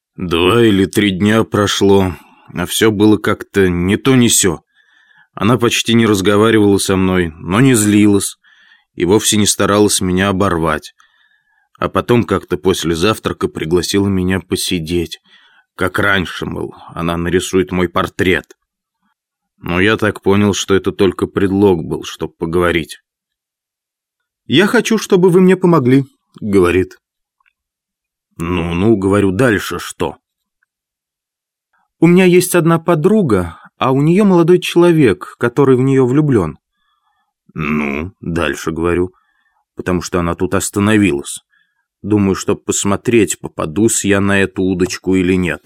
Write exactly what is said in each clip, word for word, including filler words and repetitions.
Два или три дня прошло, а все было как-то не то ни сё. Она почти не разговаривала со мной, но не злилась и вовсе не старалась меня оборвать. А потом как-то после завтрака пригласила меня посидеть. Как раньше, мол, она нарисует мой портрет. Но я так понял, что это только предлог был, чтобы поговорить. «Я хочу, чтобы вы мне помогли», — говорит. «Ну-ну, — говорю, — дальше что?» «У меня есть одна подруга, а у нее молодой человек, который в нее влюблен». «Ну, дальше, — говорю, — потому что она тут остановилась. Думаю, чтобы посмотреть, попадусь я на эту удочку или нет».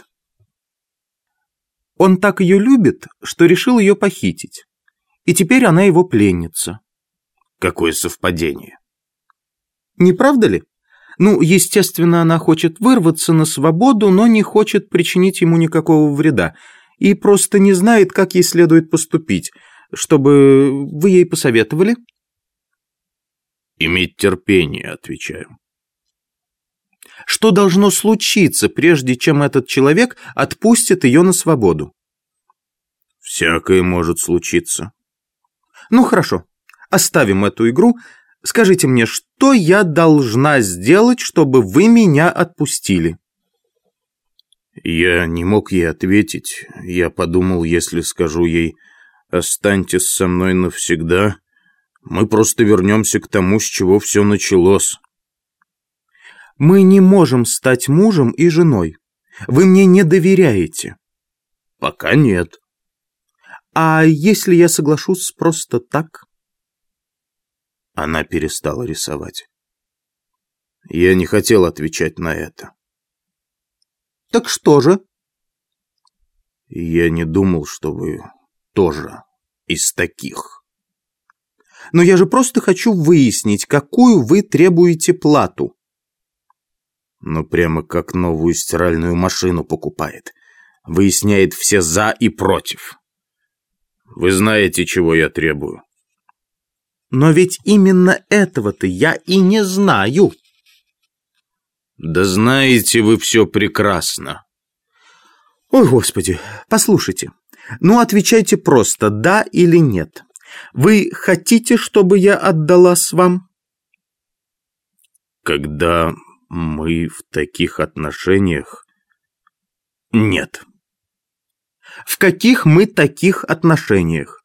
«Он так ее любит, что решил ее похитить. И теперь она его пленница». «Какое совпадение!» «Не правда ли? Ну, естественно, она хочет вырваться на свободу, но не хочет причинить ему никакого вреда. И просто не знает, как ей следует поступить. Чтобы вы ей посоветовали?» «Иметь терпение, — отвечаю». «Что должно случиться, прежде чем этот человек отпустит ее на свободу?» «Всякое может случиться». «Ну, хорошо. Оставим эту игру. Скажите мне, что я должна сделать, чтобы вы меня отпустили?» Я не мог ей ответить. Я подумал, если скажу ей: «Останьтесь со мной навсегда», мы просто вернемся к тому, с чего все началось. «Мы не можем стать мужем и женой. Вы мне не доверяете». «Пока нет». «А если я соглашусь просто так?» Она перестала рисовать. Я не хотел отвечать на это. «Так что же?» «Я не думал, что вы тоже из таких». «Но я же просто хочу выяснить, какую вы требуете плату». Ну, прямо как новую стиральную машину покупает. Выясняет все «за» и «против». Вы знаете, чего я требую. «Но ведь именно этого-то я и не знаю». «Да знаете вы все прекрасно». «Ой, Господи, послушайте. Ну, отвечайте просто, да или нет. Вы хотите, чтобы я отдалась вам?» «Когда мы в таких отношениях...» «Нет». «В каких мы таких отношениях?»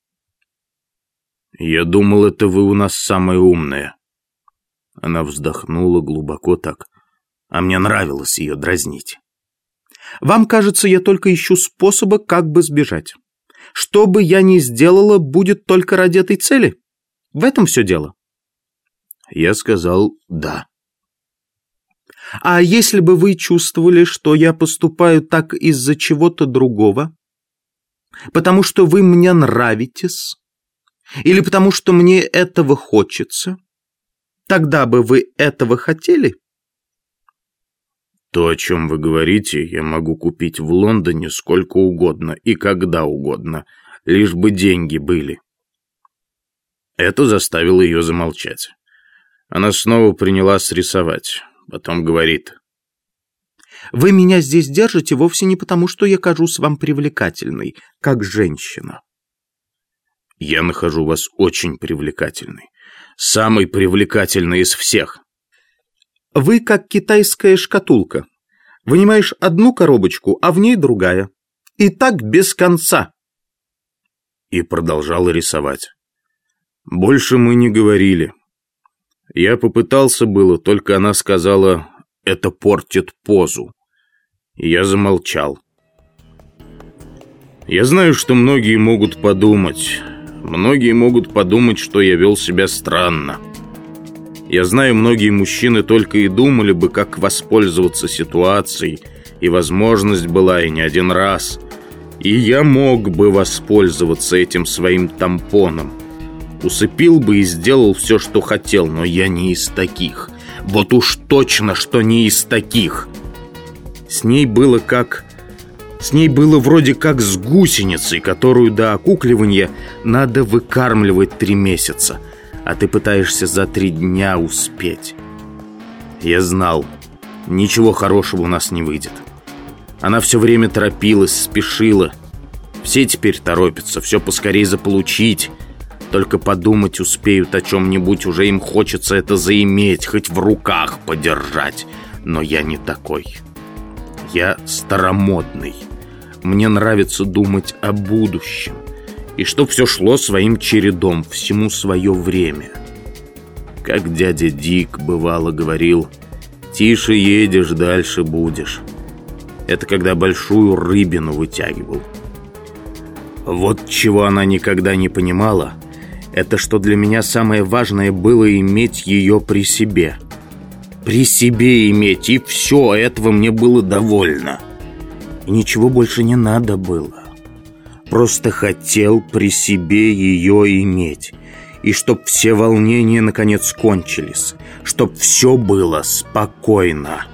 «Я думал, это вы у нас самая умная». Она вздохнула глубоко так, а мне нравилось ее дразнить. «Вам кажется, я только ищу способа, как бы сбежать. Что бы я ни сделала, будет только ради этой цели? В этом все дело?» Я сказал «да». «А если бы вы чувствовали, что я поступаю так из-за чего-то другого? Потому что вы мне нравитесь? Или потому что мне этого хочется? Тогда бы вы этого хотели?» «То, о чем вы говорите, я могу купить в Лондоне сколько угодно и когда угодно, лишь бы деньги были». Это заставило ее замолчать. Она снова принялась рисовать. Потом говорит: «Вы меня здесь держите вовсе не потому, что я кажусь вам привлекательной, как женщина». «Я нахожу вас очень привлекательной. Самой привлекательной из всех». «Вы как китайская шкатулка. Вынимаешь одну коробочку, а в ней другая. И так без конца». И продолжала рисовать. Больше мы не говорили. Я попытался было, только она сказала: «Это портит позу». И я замолчал. Я знаю, что многие могут подумать. Многие могут подумать, что я вел себя странно. Я знаю, многие мужчины только и думали бы, как воспользоваться ситуацией, и возможность была и не один раз. И я мог бы воспользоваться этим своим тампоном. Усыпил бы и сделал все, что хотел, но я не из таких. Вот уж точно, что не из таких. С ней было как... С ней было вроде как с гусеницей, которую до окукливания надо выкармливать три месяца, а ты пытаешься за три дня успеть. Я знал, ничего хорошего у нас не выйдет. Она все время торопилась, спешила. Все теперь торопятся, все поскорее заполучить. Только подумать успеют о чем-нибудь, уже им хочется это заиметь, хоть в руках подержать. Но я не такой. Я старомодный. Мне нравится думать о будущем. И чтоб все шло своим чередом, всему свое время. Как дядя Дик бывало говорил: «Тише едешь, дальше будешь». Это когда большую рыбину вытягивал. Вот чего она никогда не понимала, это что для меня самое важное было иметь ее при себе. При себе иметь, и все, этого мне было довольно. И ничего больше не надо было. Просто хотел при себе ее иметь. И чтоб все волнения наконец кончились. Чтоб все было спокойно.